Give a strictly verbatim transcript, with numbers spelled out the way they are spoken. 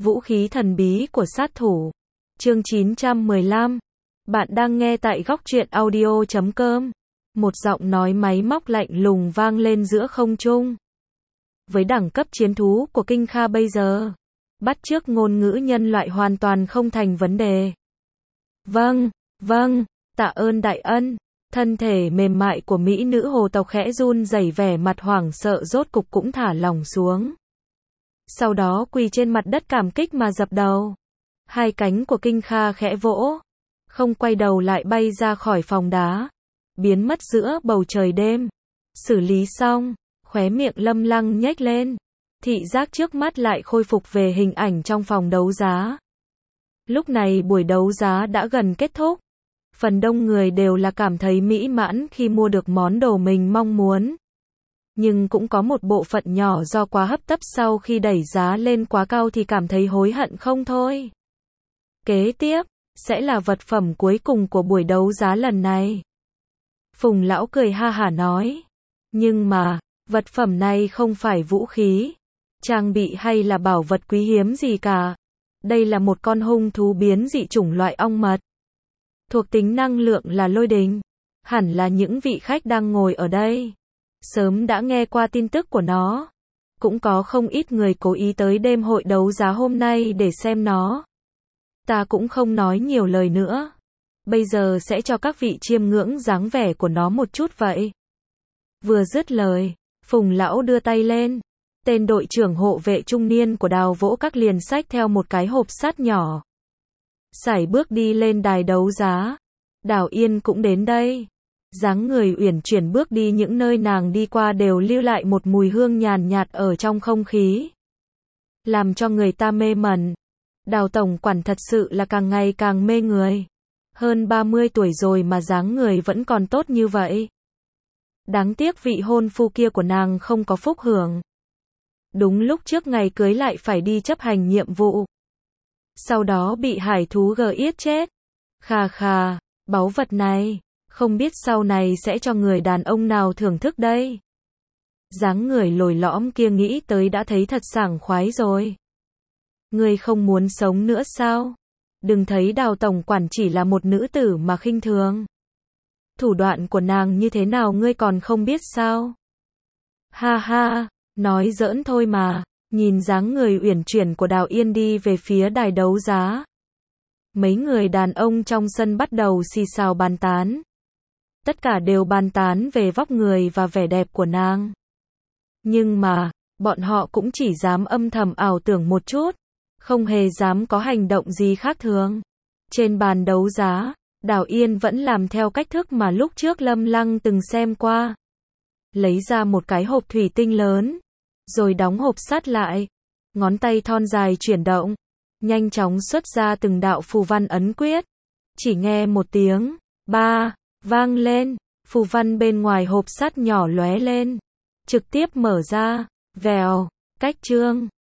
Vũ khí thần bí của sát thủ. Chương chín trăm mười lăm. Bạn đang nghe tại góc truyện audio chấm com. Một giọng nói máy móc lạnh lùng vang lên giữa không trung. Với đẳng cấp chiến thú của Kinh Kha bây giờ, bắt chước ngôn ngữ nhân loại hoàn toàn không thành vấn đề. Vâng, vâng, tạ ơn đại ân. Thân thể mềm mại của mỹ nữ hồ tộc khẽ run rẩy, vẻ mặt hoảng sợ rốt cục cũng thả lỏng xuống. Sau đó quỳ trên mặt đất cảm kích mà dập đầu. Hai cánh của Kinh Kha khẽ vỗ, không quay đầu lại bay ra khỏi phòng đá, biến mất giữa bầu trời đêm. Xử lý xong, khóe miệng Lâm Lăng nhếch lên, thị giác trước mắt lại khôi phục về hình ảnh trong phòng đấu giá. Lúc này buổi đấu giá đã gần kết thúc. Phần đông người đều là cảm thấy mỹ mãn khi mua được món đồ mình mong muốn. Nhưng cũng có một bộ phận nhỏ do quá hấp tấp sau khi đẩy giá lên quá cao thì cảm thấy hối hận không thôi. Kế tiếp, sẽ là vật phẩm cuối cùng của buổi đấu giá lần này. Phùng lão cười ha hả nói. Nhưng mà, vật phẩm này không phải vũ khí, trang bị hay là bảo vật quý hiếm gì cả. Đây là một con hung thú biến dị chủng loại ong mật. Thuộc tính năng lượng là lôi đình. Hẳn là những vị khách đang ngồi ở đây sớm đã nghe qua tin tức của nó. Cũng có không ít người cố ý tới đêm hội đấu giá hôm nay để xem nó. Ta cũng không nói nhiều lời nữa. Bây giờ sẽ cho các vị chiêm ngưỡng dáng vẻ của nó một chút vậy. Vừa dứt lời, Phùng lão đưa tay lên. Tên đội trưởng hộ vệ trung niên của Đào Vỗ Các liền xách theo một cái hộp sắt nhỏ, sải bước đi lên đài đấu giá. Đào Yên cũng đến đây. Dáng người uyển chuyển bước đi, những nơi nàng đi qua đều lưu lại một mùi hương nhàn nhạt ở trong không khí, làm cho người ta mê mẩn. Đào tổng quản thật sự là càng ngày càng mê người. Hơn ba mươi tuổi rồi mà dáng người vẫn còn tốt như vậy. Đáng tiếc vị hôn phu kia của nàng không có phúc hưởng. Đúng lúc trước ngày cưới lại phải đi chấp hành nhiệm vụ, sau đó bị hải thú gờ yết chết. Khà khà, báu vật này, không biết sau này sẽ cho người đàn ông nào thưởng thức đây. Dáng người lồi lõm kia nghĩ tới đã thấy thật sảng khoái rồi. Ngươi không muốn sống nữa sao? Đừng thấy Đào tổng quản chỉ là một nữ tử mà khinh thường. Thủ đoạn của nàng như thế nào ngươi còn không biết sao? Ha ha, nói giỡn thôi mà. Nhìn dáng người uyển chuyển của Đào Yên đi về phía đài đấu giá, mấy người đàn ông trong sân bắt đầu xì xào bàn tán. Tất cả đều bàn tán về vóc người và vẻ đẹp của nàng. Nhưng mà, bọn họ cũng chỉ dám âm thầm ảo tưởng một chút, không hề dám có hành động gì khác thường. Trên bàn đấu giá, Đào Yên vẫn làm theo cách thức mà lúc trước Lâm Lăng từng xem qua. Lấy ra một cái hộp thủy tinh lớn, rồi đóng hộp sắt lại. Ngón tay thon dài chuyển động, nhanh chóng xuất ra từng đạo phù văn ấn quyết. Chỉ nghe một tiếng ba vang lên, phù văn bên ngoài hộp sắt nhỏ lóe lên, trực tiếp mở ra. Vèo, cách chương.